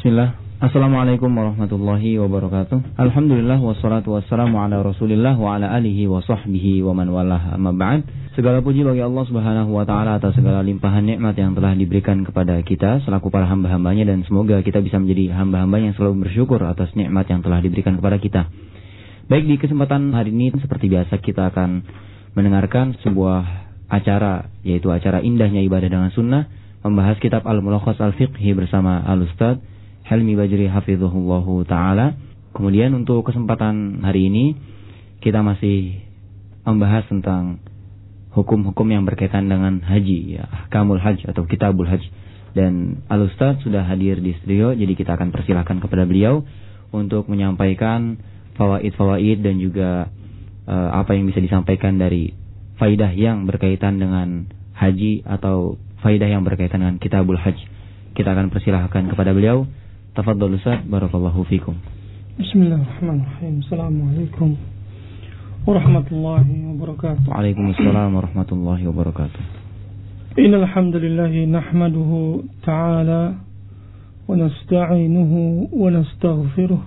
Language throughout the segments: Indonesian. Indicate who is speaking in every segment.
Speaker 1: Bismillah. Assalamualaikum warahmatullahi wabarakatuh. Alhamdulillah wassalatu wassalamu ala Rasulillah wa ala alihi wa sahbihi wa man walah, amma ba'd. Segala puji bagi Allah Subhanahu wa taala atas segala limpahan nikmat yang telah diberikan kepada kita selaku para hamba-hambanya, dan semoga kita bisa menjadi hamba-hamba yang selalu bersyukur atas nikmat yang telah diberikan kepada kita. Baik, di kesempatan hari ini seperti biasa kita akan mendengarkan sebuah acara, yaitu acara Indahnya Ibadah dengan Sunnah, membahas kitab Al-Mulakhas Al-Fiqhi bersama Al-Ustaz Helmi Bajri hafizahullahu ta'ala. Kemudian untuk kesempatan hari ini kita masih membahas tentang hukum-hukum yang berkaitan dengan haji, ya, Ahkamul Hajj atau Kitabul Hajj. Dan Al-Ustaz sudah hadir di studio, jadi kita akan persilahkan kepada beliau untuk menyampaikan fawaid-fawaid dan juga apa yang bisa disampaikan dari faidah yang berkaitan dengan haji atau faidah yang berkaitan dengan Kitabul Hajj. Kita akan persilahkan kepada beliau. Tafadhal Ustaz, barakallahu fikum.
Speaker 2: Bismillahirrahmanirrahim. Assalamualaikum warahmatullahi wabarakatuh.
Speaker 1: Waalaikumsalam warahmatullahi wabarakatuh.
Speaker 2: Innal hamdalillah nahmaduhu ta'ala wa nasta'inuhu wa nastaghfiruh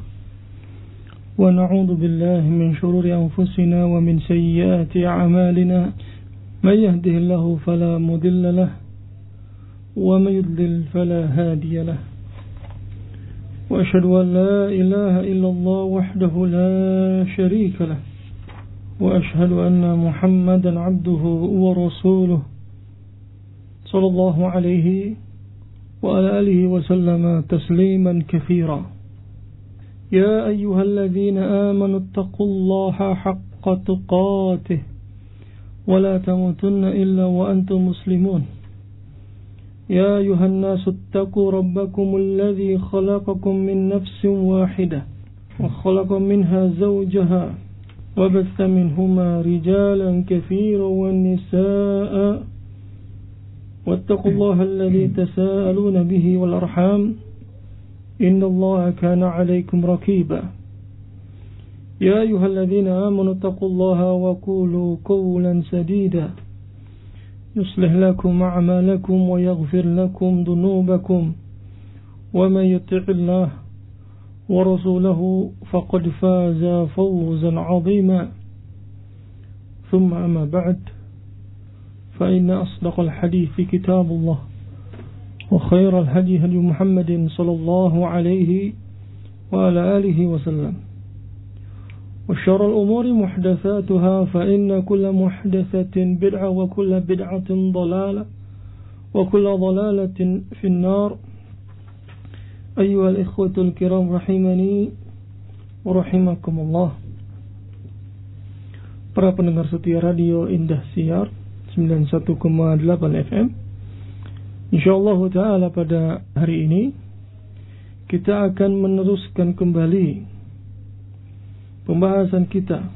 Speaker 2: wa na'udzu billahi min shururi anfusina wa min sayyiati a'malina. May yahdihillahu fala mudilla lahu wa may yudlil fala hadiya lahu. وأشهد أن لا إله إلا الله وحده لا شريك له وأشهد أن محمدا عبده ورسوله صلى الله عليه وعلى آله وسلم تسليما كثيرا. يا أيها الذين آمنوا اتقوا الله حق تقاته ولا تموتن إلا وأنتم مسلمون. يا أيها الناس اتقوا ربكم الذي خلقكم من نفس واحدة وخلق منها زوجها وبث منهما رجالا كثيرا والنساء واتقوا الله الذي تساءلون به والأرحام إن الله كان عليكم رقيبا. يا أيها الذين آمنوا اتقوا الله وقولوا قولا سديدا يصلح لكم أعمالكم ويغفر لكم ذنوبكم ومن يطع الله ورسوله فقد فاز فوزا عظيما. ثم أما بعد، فإن أصدق الحديث كتاب الله وخير الهدي هدي محمد صلى الله عليه وعلى آله وسلم وشر الأمور محدثاتها فإن كل محدثة بدعة وكل بدعة ضلالة وكل ضلالة في النار. أيها الإخوة الكرام رحمني ورحمكم الله. Para pendengar setia Radio Indah Siar 91,8 FM, InsyaAllah ta'ala pada hari ini kita akan meneruskan kembali pembahasan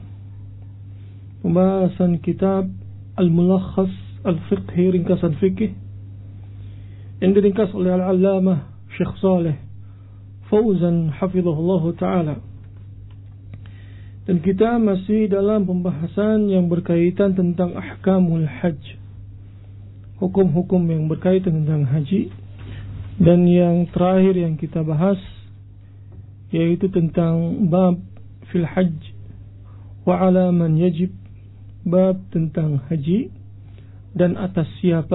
Speaker 2: kitab Al-Mulakhas Al-Fiqhi, ringkasan fikih yang diringkas oleh Al-Allamah Syekh Saleh Fauzan hafizahullah ta'ala. Dan kita masih dalam pembahasan yang berkaitan tentang Ahkamul Hajj, hukum-hukum yang berkaitan tentang haji. Dan yang terakhir yang kita bahas yaitu tentang bab fil hajj wa ala man yajib, bab tentang haji dan atas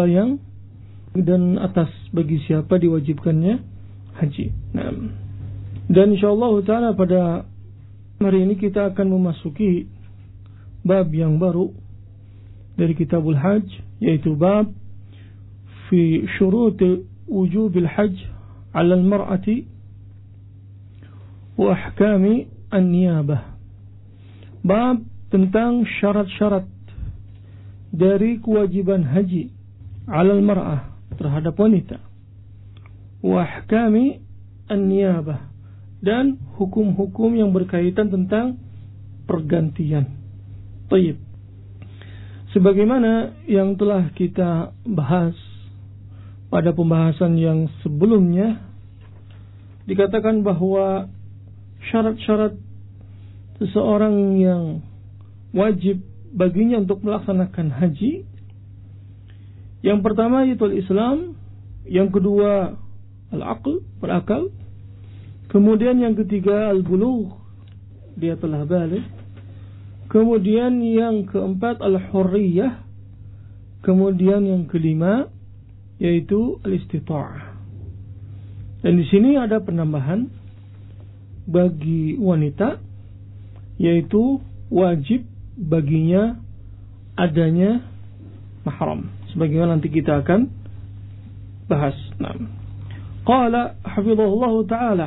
Speaker 2: bagi siapa diwajibkannya haji. Nah, dan insyaallah taala pada hari ini kita akan memasuki bab yang baru dari Kitabul Hajj, yaitu bab fi syurut wujubil hajj 'ala al-mar'ati wa ahkami an-niyabah. Bab tentang syarat-syarat dari kewajiban haji 'alal mar'ah, terhadap wanita, wa ahkami an-niyabah, dan hukum-hukum yang berkaitan tentang pergantian. Tayyib. Sebagaimana yang telah kita bahas pada pembahasan yang sebelumnya, dikatakan bahwa syarat-syarat seseorang yang wajib baginya untuk melaksanakan haji, yang pertama yaitu Islam, yang kedua al-aql, berakal, Kemudian yang ketiga al-bulugh, dia telah balik. Kemudian yang keempat al-hurriyah. Kemudian yang kelima yaitu al-istita'ah. Dan di sini ada penambahan bagi wanita, yaitu wajib baginya adanya mahram. Sebagaimana nanti kita akan bahas. Nah, qala hafizahullah ta'ala,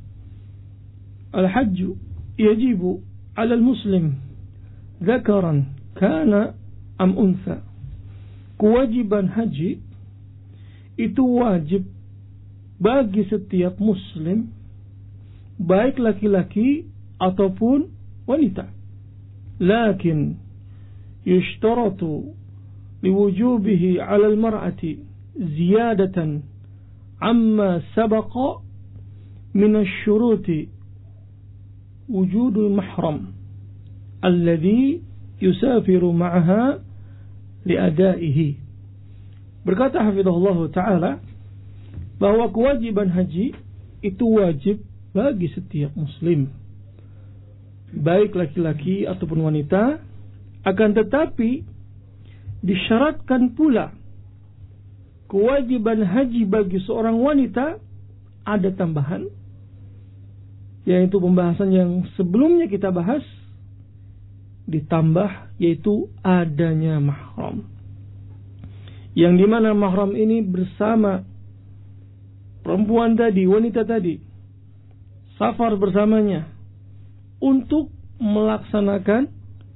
Speaker 2: al-hajj yajibu 'ala al-muslim dzakaran kana am untha. Kewajiban haji itu wajib bagi setiap muslim, baik laki-laki ataupun wanita. Lakin yushtaratu liwujubihi 'ala al-mar'ati ziyadatan amma sabaqa min asy-syuruti wujudul mahram alladhi yusafiru ma'aha liadaihi. Berkata hafizahullah ta'ala bahwa kewajiban haji itu wajib bagi setiap muslim, baik laki-laki ataupun wanita. Akan tetapi disyaratkan pula kewajiban haji bagi seorang wanita ada tambahan, yaitu pembahasan yang sebelumnya kita bahas, ditambah yaitu adanya mahram, yang dimana mahram ini bersama perempuan tadi, wanita tadi, safar bersamanya untuk melaksanakan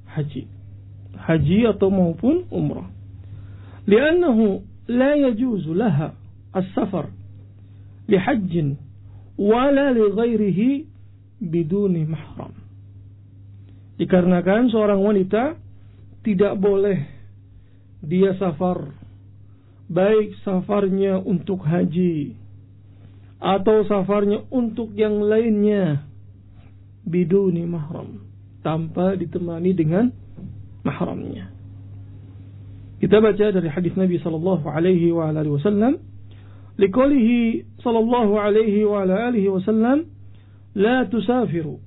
Speaker 2: haji atau maupun umrah. Li'annahu la yajuzu laha as-safar lihajjin wala li ghairihi biduni mahram. Dikarenakan seorang wanita tidak boleh dia safar, baik safarnya untuk haji atau safarnya untuk yang lainnya, biduni mahram, tanpa ditemani dengan mahramnya. Kita baca dari hadis Nabi sallallahu alaihi wa alihi wasallam, liqaulihi sallallahu alaihi wa alihi wasallam, la tusafiru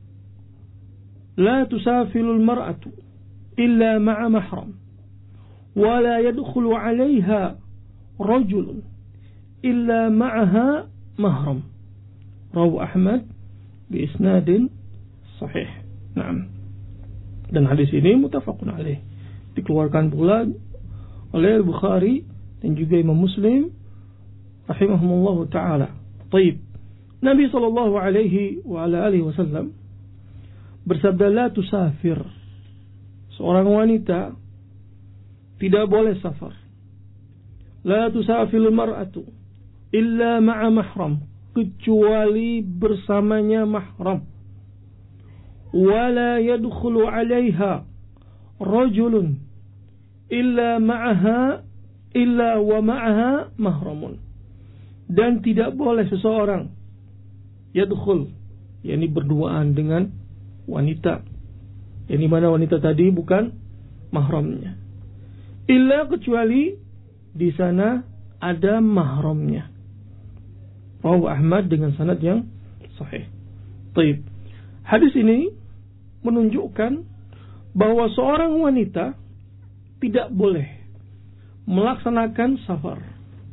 Speaker 2: al-mar'atu illa ma'a mahram wa la yadkhulu 'alayha rajulun illa ma'aha mahram. Rawahu Ahmad bi isnadin sahih. Naam. Dan hadis ini muttafaqun alaih, dikeluarkan pula oleh Bukhari dan juga Imam Muslim rahimahumullah taala. Baik. Nabi sallallahu alaihi wa ala alihi wasallam bersabda, la tusafir, seorang wanita tidak boleh safar. La tusafil mar'atu illa ma'a mahram, kecuali bersamanya mahram. Wala yadkhulu 'alaiha rajulun illa wa ma'aha mahramun, dan tidak boleh seseorang yadkhul, yakni berduaan dengan wanita, yang dimana wanita tadi bukan mahramnya, illa, kecuali di sana ada mahramnya. Rawahu Ahmad dengan sanad yang sahih. Baik. Hadis ini menunjukkan bahwa seorang wanita tidak boleh melaksanakan safar,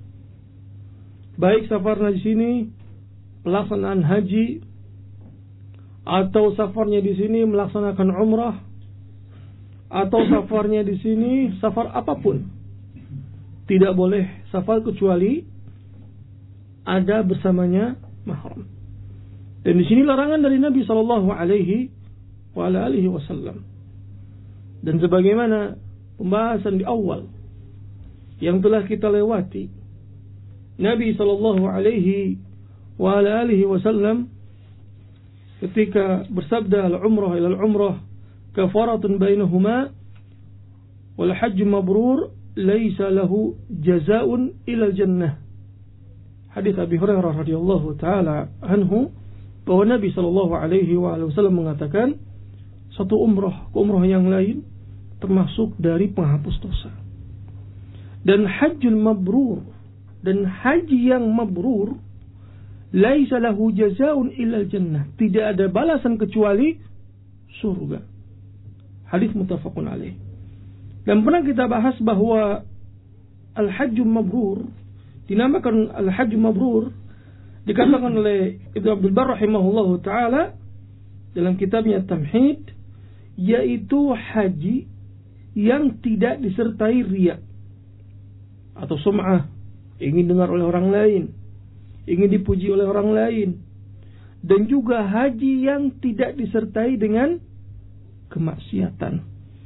Speaker 2: baik safarnya di sini pelaksanaan haji, atau safarnya di sini melaksanakan umrah, atau safarnya di sini safar apapun, tidak boleh safar kecuali ada bersamanya mahram. Dan di sini larangan dari Nabi sallallahu alaihi wa alihi wasallam. Dan sebagaimana pembahasan di awal yang telah kita lewati, Nabi sallallahu alaihi wa alihi wasallam ketika bersabda, al-umrah ila al-umrah kafaratun bainahuma wal hajj mabrur laisa lahu jazaa'un ila al-jannah. Hadis Abi Hurairah radhiyallahu taala anhu, bahwa Nabi sallallahu alaihi wasallam mengatakan, satu umrah ke umrah yang lain termasuk dari penghapus dosa. Dan hajjul mabrur, dan haji yang mabrur, laisa lahu jazaa'un illa al-jannah. Tidak ada balasan kecuali surga. Hadis muttafaqun alaih. Dan pernah kita bahas bahwa al-hajjul mabrur, dinamakan al-hajjul mabrur, dikatakan oleh Ibnu Abdul Barr rahimahullahu taala dalam kitabnya Tamhid, yaitu haji yang tidak disertai riya atau sum'ah, ingin dengar oleh orang lain, ingin dipuji oleh orang lain, dan juga haji yang tidak disertai dengan kemaksiatan,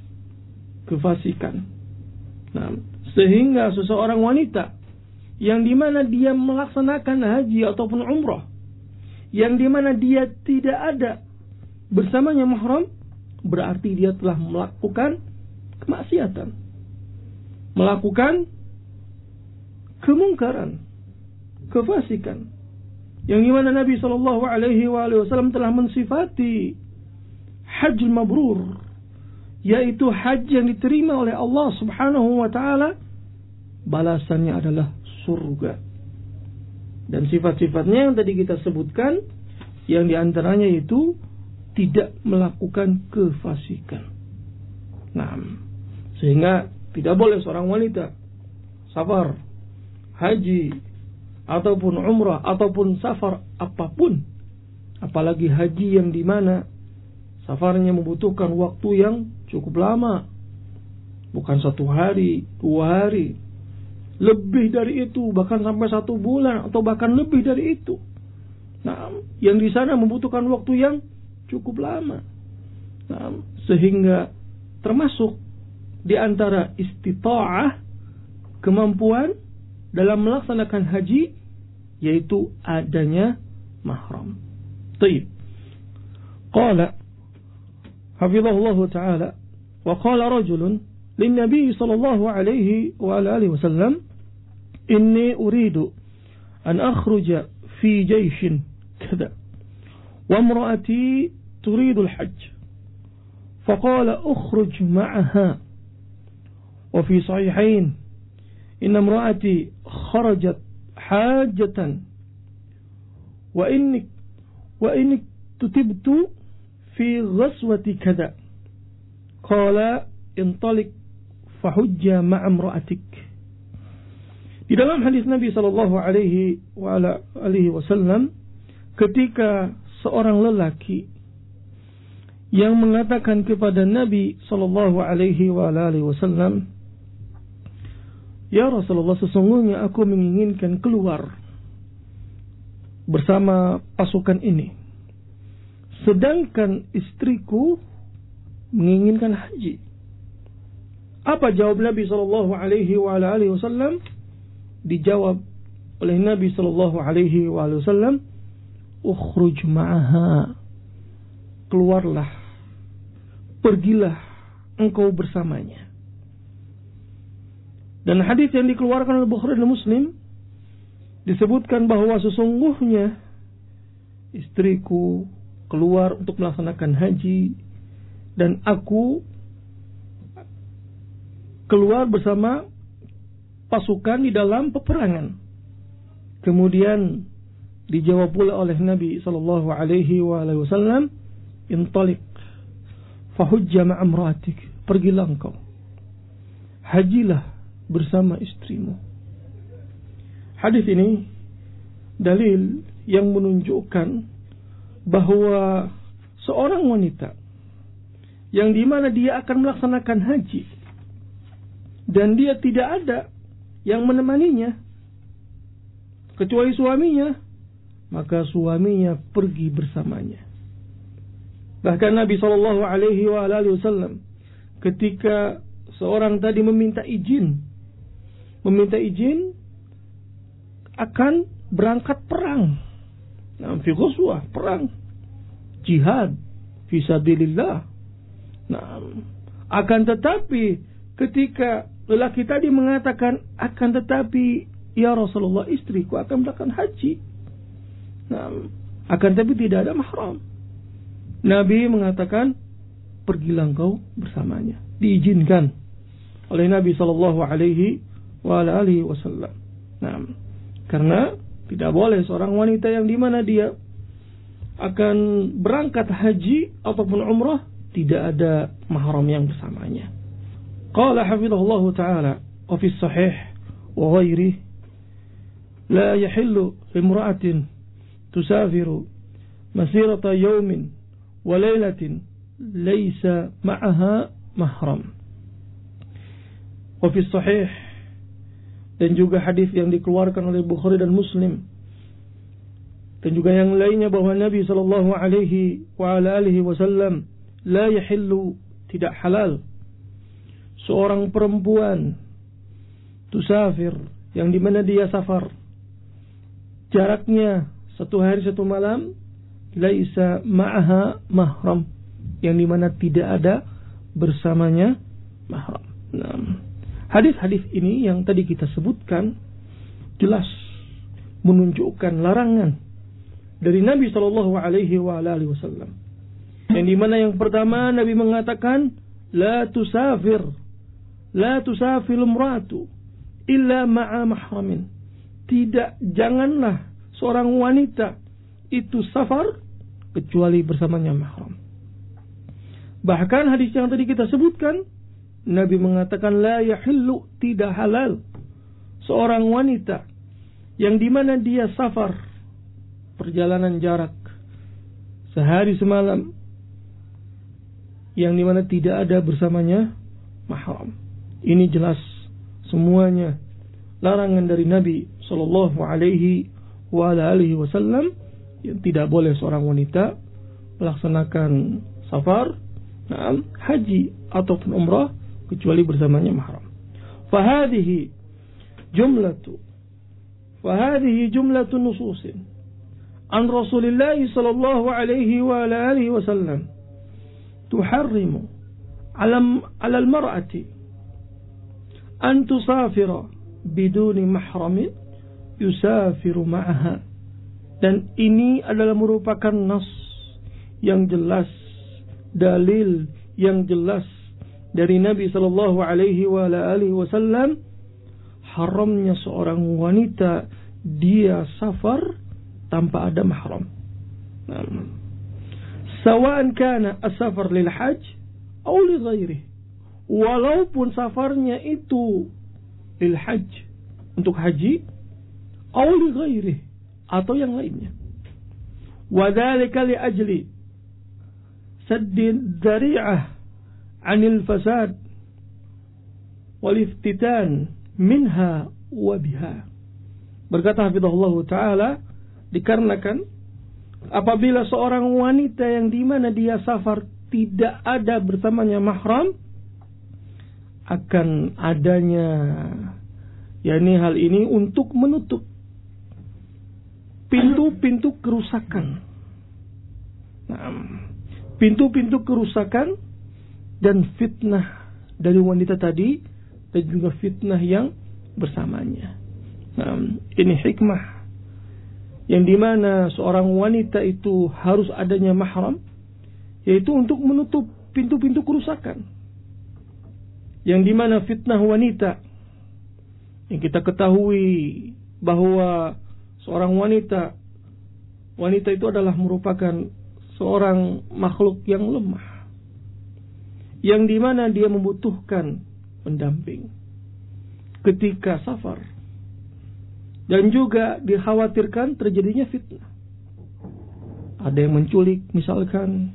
Speaker 2: kefasikan. Nah, sehingga seseorang wanita yang dimana dia melaksanakan haji ataupun umrah, yang dimana dia tidak ada bersamanya mahram, berarti dia telah melakukan kemaksiatan, melakukan kemungkaran, kefasikan, yang dimana Nabi SAW telah mensifati hajjul mabrur, yaitu haji yang diterima oleh Allah Subhanahu wa taala, balasannya adalah surga. Dan sifat-sifatnya yang tadi kita sebutkan, yang diantaranya itu tidak melakukan kefasikan. Nah, sehingga tidak boleh seorang wanita safar, haji, ataupun umrah, ataupun safar apapun, apalagi haji yang dimana safarnya membutuhkan waktu yang cukup lama, bukan 1 hari, 2 hari, lebih dari itu, bahkan sampai 1 bulan atau bahkan lebih dari itu. Nah, yang di sana membutuhkan waktu yang cukup lama. Nah, sehingga termasuk di antara istita'ah, kemampuan dalam melaksanakan haji, yaitu adanya mahram. Taib. Qala hafizahullah ta'ala, wa qala rajulun lin nabi sallallahu alaihi wa alihi wasallam, inni uridu an akhruja fi jayshin kada wa imraati turidu al-hajj, faqala ukhruj ma'aha. Wa fi sahihain inna imraati kharajat hajatan wa inni tutibtu fi ghazwati kada, qala intalik fahujja ma'a imra'atik. Di dalam hadis Nabi sallallahu alaihi wasallam, ketika seorang lelaki yang mengatakan kepada Nabi sallallahu alaihi wasallam, ya Rasulullah, sesungguhnya aku menginginkan keluar bersama pasukan ini, sedangkan istriku menginginkan haji. Apa jawab Nabi sallallahu alaihi wasallam? Dijawab oleh Nabi sallallahu alaihi wasallam, ukhruj ma'aha, keluarlah, pergilah engkau bersamanya. Dan hadis yang dikeluarkan oleh Bukhari dan Muslim disebutkan bahwa sesungguhnya istriku keluar untuk melaksanakan haji dan aku keluar bersama pasukan di dalam peperangan. Kemudian dijawab pula oleh Nabi sallallahu alaihi wasallam, intalik fahujja ma'a imra'atik, pergilah engkau, hajilah bersama istrimu. Hadis ini dalil yang menunjukkan bahwa seorang wanita yang dimana dia akan melaksanakan haji dan dia tidak ada yang menemaninya kecuali suaminya, maka suaminya pergi bersamanya. Bahkan Nabi sallallahu alaihi wasallam ketika seorang tadi meminta izin akan berangkat perang, fi ghuswah, perang jihad fi sabilillah. Akan tetapi ketika lelaki tadi mengatakan, akan tetapi ya Rasulullah, istriku akan melakukan haji, akan tetapi tidak ada mahram, Nabi mengatakan, pergilah engkau bersamanya. Diizinkan oleh Nabi sallallahu alaihi wasallam. Karena Tidak boleh seorang wanita yang dimana dia akan berangkat haji ataupun umrah tidak ada mahram yang bersamanya. Qala hafizahullahu ta'ala wa fi sahih wa ghairihi la yahillu limra'atin tusafiru masirata yawmin wa laylatin laysa ma'aha mahram. Wa fi sahih, dan juga hadis yang dikeluarkan oleh Bukhari dan Muslim, dan juga yang lainnya bahwa Nabi sallallahu alaihi wa ala alihi wasallam, la yahillu, tidak halal seorang perempuan tusafir, yang dimana dia safar jaraknya 1 hari 1 malam, laisa ma'aha mahram, yang dimana tidak ada bersamanya mahram. Nah, hadis-hadis ini yang tadi kita sebutkan jelas menunjukkan larangan dari Nabi sallallahu alaihi wa alihi wasallam. Yang dimana yang pertama Nabi mengatakan la tusafir imra'atu illa ma'a mahramin. Tidak, janganlah seorang wanita itu safar kecuali bersamanya mahram. Bahkan hadis yang tadi kita sebutkan, Nabi mengatakan la yahillu, tidak halal seorang wanita yang dimana dia safar perjalanan jarak sehari semalam, yang dimana tidak ada bersamanya mahram. Ini jelas semuanya larangan dari Nabi sallallahu alaihi wa alihi wasallam, yang tidak boleh seorang wanita melaksanakan safar, haji ataupun umrah kecuali bersamanya mahram. Fahadihi jumlatu nususin an Rasulillah sallallahu alaihi wa alihi wasallam tuharrimu ala al-mar'ati an tusafira biduni mahramin yusafiru ma'aha. Dan ini adalah merupakan nas yang jelas, dalil yang jelas dari Nabi sallallahu alaihi wa alihi wasallam, haramnya seorang wanita dia safar tanpa ada mahram. Sawa'an kana as-safar lil hajj aw li ghairihi, walaupun safarnya itu lil hajj, untuk haji, aw li ghairihi, atau yang lainnya. Wa dzalika li ajli saddin dzari'ah 'anil fasad wal iftitan minha wa biha. Berkata hafizahullah ta'ala, dikarenakan apabila seorang wanita yang dimana dia safar tidak ada bersamanya mahram, akan adanya hal ini untuk menutup pintu-pintu kerusakan. Pintu-pintu kerusakan dan fitnah dari wanita tadi, dan juga fitnah yang bersamanya. Ini hikmah yang dimana seorang wanita itu harus adanya mahram, yaitu untuk menutup pintu-pintu kerusakan. Yang dimana fitnah wanita, yang kita ketahui bahwa seorang wanita itu adalah merupakan seorang makhluk yang lemah, yang dimana dia membutuhkan pendamping ketika safar, dan juga dikhawatirkan terjadinya fitnah. Ada yang menculik misalkan,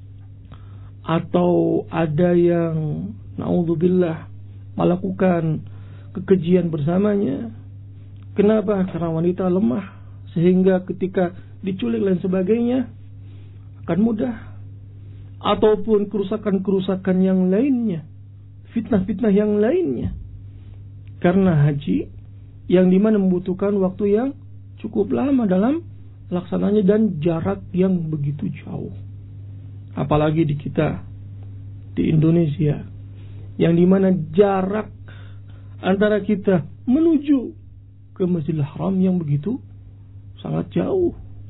Speaker 2: atau ada yang na'udzubillah melakukan kekejian bersamanya. Kenapa? Karena wanita lemah, sehingga ketika diculik dan sebagainya akan mudah. Ataupun kerusakan-kerusakan yang lainnya, fitnah-fitnah yang lainnya, karena haji yang dimana membutuhkan waktu yang cukup lama dalam laksananya dan jarak yang begitu jauh. Apalagi di kita, di Indonesia, yang dimana jarak antara kita menuju ke Masjidil Haram yang begitu sangat jauh.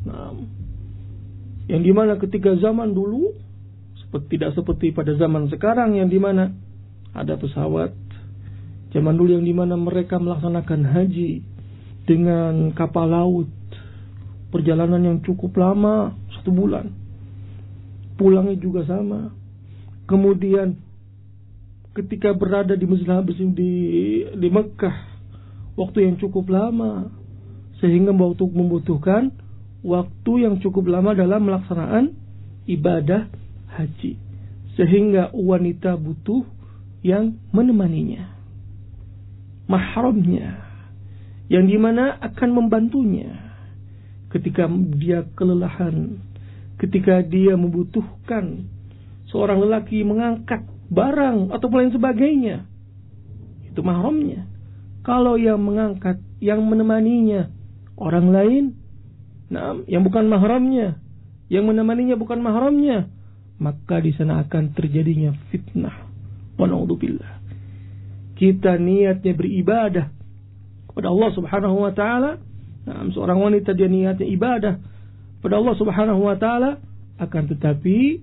Speaker 2: Yang dimana ketika zaman dulu tidak seperti pada zaman sekarang, yang dimana ada pesawat. Zaman dulu yang dimana mereka melaksanakan haji dengan kapal laut, perjalanan yang cukup lama, 1 bulan. Pulangnya juga sama. Kemudian ketika berada di Masjidil Haram di Mekah, waktu yang cukup lama, sehingga membutuhkan waktu yang cukup lama dalam melaksanaan ibadah haji, sehingga wanita butuh yang menemaninya, mahramnya, yang dimana akan membantunya ketika dia kelelahan, ketika dia membutuhkan seorang lelaki mengangkat barang atau lain sebagainya. Itu mahramnya. Kalau yang mengangkat, yang menemaninya orang lain, yang bukan mahramnya, yang menemaninya bukan mahramnya, maka di sana akan terjadinya fitnah. Wa na'udzubillah. Kita niatnya beribadah kepada Allah Subhanahu wa taala. Seorang wanita dia niatnya ibadah kepada Allah Subhanahu wa taala, akan tetapi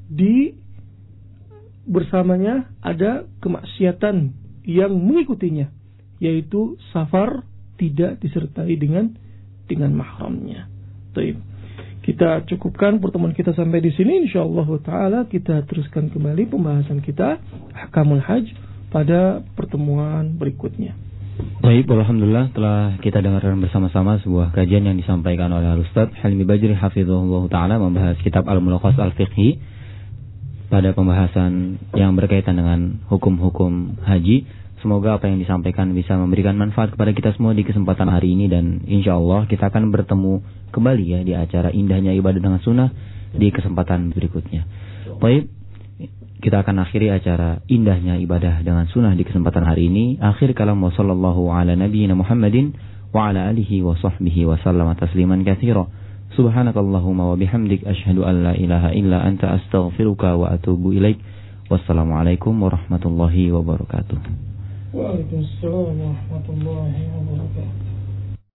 Speaker 2: bersamanya ada kemaksiatan yang mengikutinya, yaitu safar tidak disertai dengan mahramnya. Baik. Kita cukupkan pertemuan kita sampai di sini. Insyaallah taala kita teruskan kembali pembahasan kita Ahkamul Hajj pada pertemuan berikutnya.
Speaker 1: Baik, alhamdulillah telah kita dengarkan bersama-sama sebuah kajian yang disampaikan oleh Al-Ustaz Hilmi Bajri hafizahullah taala, membahas kitab Al-Mulakhas Al-Fiqhi pada pembahasan yang berkaitan dengan hukum-hukum haji. Semoga apa yang disampaikan bisa memberikan manfaat kepada kita semua di kesempatan hari ini, dan insyaallah kita akan bertemu kembali ya di acara Indahnya Ibadah dengan Sunnah di kesempatan berikutnya. Baik, kita akan akhiri acara Indahnya Ibadah dengan Sunnah di kesempatan hari ini. Akhir kalam, wassallallahu ala nabiyyina Muhammadin wa ala alihi wa sahbihi wa sallama tasliman katsira. Subhanakallahumma wa bihamdik asyhadu an la ilaha illa anta astaghfiruka wa atubu ilaik. Wassalamualaikum warahmatullahi wabarakatuh.
Speaker 2: Waalaikumsalam warahmatullahi wabarakatuh.